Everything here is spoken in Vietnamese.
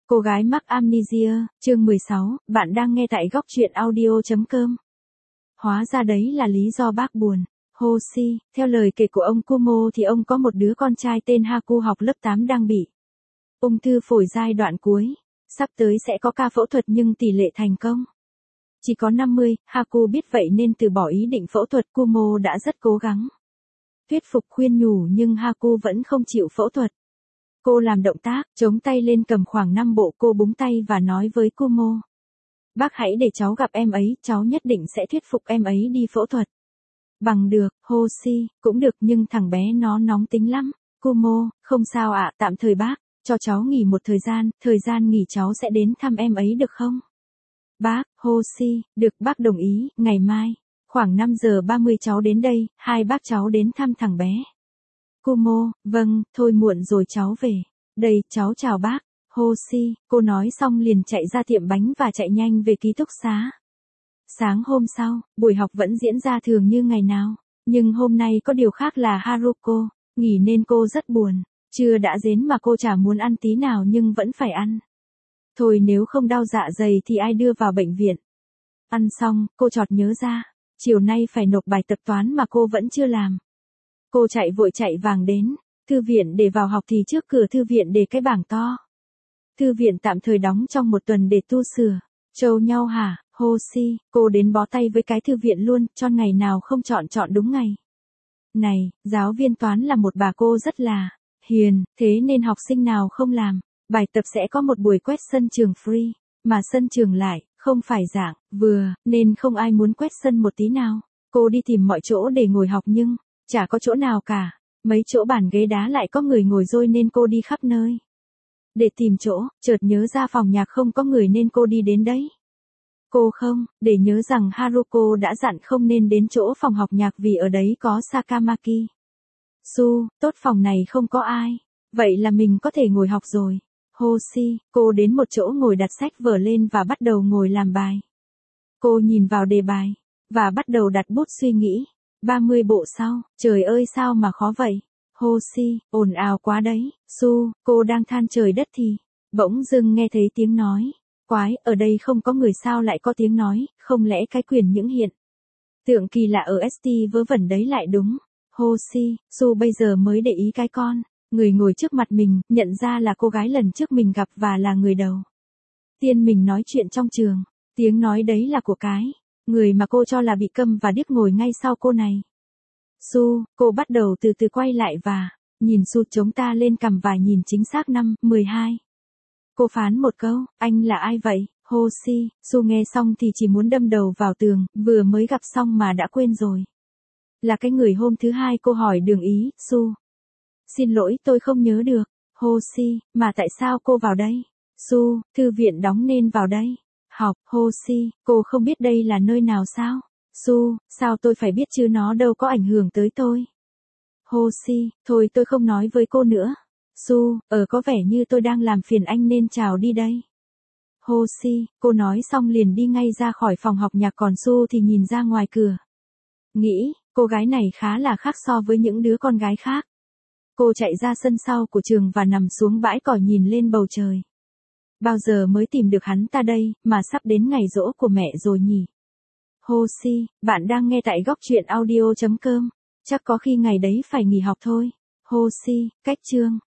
Cô gái mắc amnesia, chương 16, bạn đang nghe tại góc truyện audio.com. Hóa ra đấy là lý do bác buồn. Hoshi, theo lời kể của ông Kumo thì ông có một đứa con trai tên Haku học lớp 8 đang bị ung thư phổi giai đoạn cuối. Sắp tới sẽ có ca phẫu thuật nhưng tỷ lệ thành công chỉ có 50, Haku biết vậy nên từ bỏ ý định phẫu thuật. Kumo đã rất cố gắng thuyết phục khuyên nhủ nhưng Haku vẫn không chịu phẫu thuật. Cô làm động tác, chống tay lên cầm khoảng 5 bộ. Cô búng tay và nói với Kumo. Bác hãy để cháu gặp em ấy, cháu nhất định sẽ thuyết phục em ấy đi phẫu thuật. Bằng được, Hoshi, cũng được nhưng thằng bé nó nóng tính lắm. Kumo, không sao ạ, tạm thời bác, cho cháu nghỉ một thời gian nghỉ cháu sẽ đến thăm em ấy được không? Bác, Hoshi, được bác đồng ý, ngày mai, khoảng 5 giờ 30 cháu đến đây, hai bác cháu đến thăm thằng bé. Kumo, vâng, thôi muộn rồi cháu về. Đây, cháu chào bác. Hoshi, cô nói xong liền chạy ra tiệm bánh và chạy nhanh về ký túc xá. Sáng hôm sau, buổi học vẫn diễn ra thường như ngày nào. Nhưng hôm nay có điều khác là Haruko nghỉ nên cô rất buồn. Trưa đã đến mà cô chả muốn ăn tí nào nhưng vẫn phải ăn. Thôi nếu không đau dạ dày thì ai đưa vào bệnh viện. Ăn xong, cô chợt nhớ ra. Chiều nay phải nộp bài tập toán mà cô vẫn chưa làm. Cô chạy vội chạy vàng đến thư viện để vào học thì trước cửa thư viện để cái bảng to. Thư viện tạm thời đóng trong một tuần để tu sửa. Trâu nhau hả, Hoshi, cô đến bó tay với cái thư viện luôn, cho ngày nào không chọn đúng ngày. Này, giáo viên toán là một bà cô rất là hiền, thế nên học sinh nào không làm bài tập sẽ có một buổi quét sân trường free, mà sân trường lại không phải dạng vừa, nên không ai muốn quét sân một tí nào. Cô đi tìm mọi chỗ để ngồi học nhưng chả có chỗ nào cả. Mấy chỗ bàn ghế đá lại có người ngồi rồi nên cô đi khắp nơi để tìm chỗ, chợt nhớ ra phòng nhạc không có người nên cô đi đến đấy. Cô không, để nhớ rằng Haruko đã dặn không nên đến chỗ phòng học nhạc vì ở đấy có Sakamaki. Su, tốt phòng này không có ai. Vậy là mình có thể ngồi học rồi. Hoshi, cô đến một chỗ ngồi đặt sách vở lên và bắt đầu ngồi làm bài. Cô nhìn vào đề bài và bắt đầu đặt bút suy nghĩ. 30 bộ sau, trời ơi sao mà khó vậy? Hoshi, ồn ào quá đấy. Su, cô đang than trời đất thì bỗng dưng nghe thấy tiếng nói. Quái, ở đây không có người sao lại có tiếng nói, không lẽ cái quyền những hiện tượng kỳ lạ ở ST vớ vẩn đấy lại đúng. Hoshi, Su bây giờ mới để ý cái con người ngồi trước mặt mình, nhận ra là cô gái lần trước mình gặp và là người đầu tiên mình nói chuyện trong trường. Tiếng nói đấy là của cái người mà cô cho là bị câm và điếc ngồi ngay sau cô này. Su, cô bắt đầu từ từ quay lại và nhìn Su chống ta lên cằm và nhìn chính xác 5, 12. Cô phán một câu, anh là ai vậy? Hoshi, Su nghe xong thì chỉ muốn đâm đầu vào tường, vừa mới gặp xong mà đã quên rồi. Là cái người hôm thứ hai cô hỏi đường ý. Su, xin lỗi tôi không nhớ được. Hoshi, mà tại sao cô vào đây? Su, thư viện đóng nên vào đây học. Hoshi, cô không biết đây là nơi nào sao? Su, sao tôi phải biết chứ, nó đâu có ảnh hưởng tới tôi. Hoshi, thôi tôi không nói với cô nữa. Su, có vẻ như tôi đang làm phiền anh nên chào đi đây. Hoshi, cô nói xong liền đi ngay ra khỏi phòng học nhạc, còn Su thì nhìn ra ngoài cửa. Nghĩ, cô gái này khá là khác so với những đứa con gái khác. Cô chạy ra sân sau của trường và nằm xuống bãi cỏ nhìn lên bầu trời. Bao giờ mới tìm được hắn ta đây, mà sắp đến ngày giỗ của mẹ rồi nhỉ? Hoshi, bạn đang nghe tại góc truyện audio.com. Chắc có khi ngày đấy phải nghỉ học thôi. Hoshi, cách chương